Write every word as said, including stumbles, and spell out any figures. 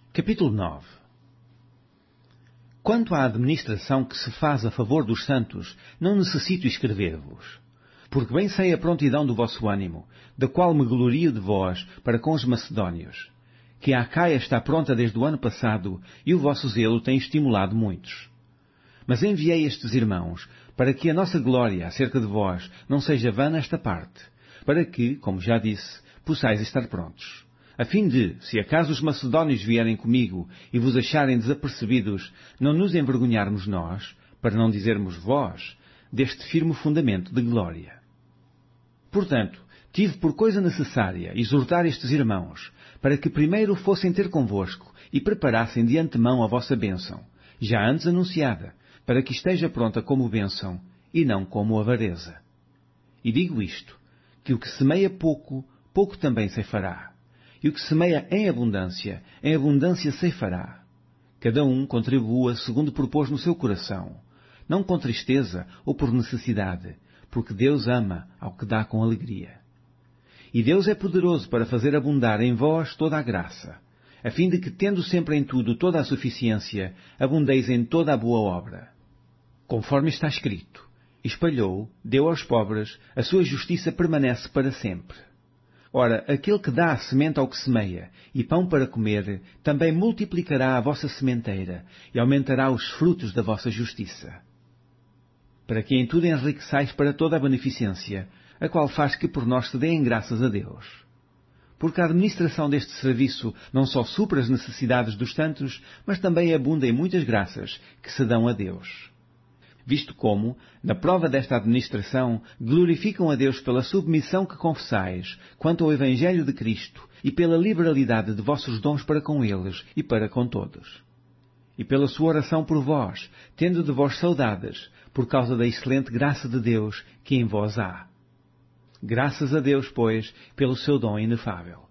Capítulo nove. Quanto à administração que se faz a favor dos santos, não necessito escrever-vos. Porque bem sei a prontidão do vosso ânimo, da qual me glorio de vós para com os macedónios, que a Acaia está pronta desde o ano passado, e o vosso zelo tem estimulado muitos. Mas enviei estes irmãos, para que a nossa glória acerca de vós não seja vã nesta parte, para que, como já disse, possais estar prontos. A fim de, se acaso os macedónios vierem comigo e vos acharem desapercebidos, não nos envergonharmos nós, para não dizermos vós, deste firme fundamento de glória. Portanto, tive por coisa necessária exortar estes irmãos, para que primeiro fossem ter convosco e preparassem de antemão a vossa bênção, já antes anunciada, para que esteja pronta como bênção e não como avareza. E digo isto, que o que semeia pouco, pouco também ceifará. E o que semeia em abundância, em abundância ceifará. Cada um contribua segundo propôs no seu coração, não com tristeza ou por necessidade, porque Deus ama ao que dá com alegria. E Deus é poderoso para fazer abundar em vós toda a graça, a fim de que, tendo sempre em tudo toda a suficiência, abundeis em toda a boa obra. Conforme está escrito, espalhou, deu aos pobres, a sua justiça permanece para sempre. Ora, aquele que dá a semente ao que semeia, e pão para comer, também multiplicará a vossa sementeira, e aumentará os frutos da vossa justiça. Para que em tudo enriqueçais para toda a beneficência, a qual faz que por nós se deem graças a Deus. Porque a administração deste serviço não só supra as necessidades dos santos, mas também abunda em muitas graças que se dão a Deus. Visto como, na prova desta administração, glorificam a Deus pela submissão que confessais quanto ao Evangelho de Cristo e pela liberalidade de vossos dons para com eles e para com todos. E pela sua oração por vós, tendo de vós saudades, por causa da excelente graça de Deus que em vós há. Graças a Deus, pois, pelo seu dom inefável.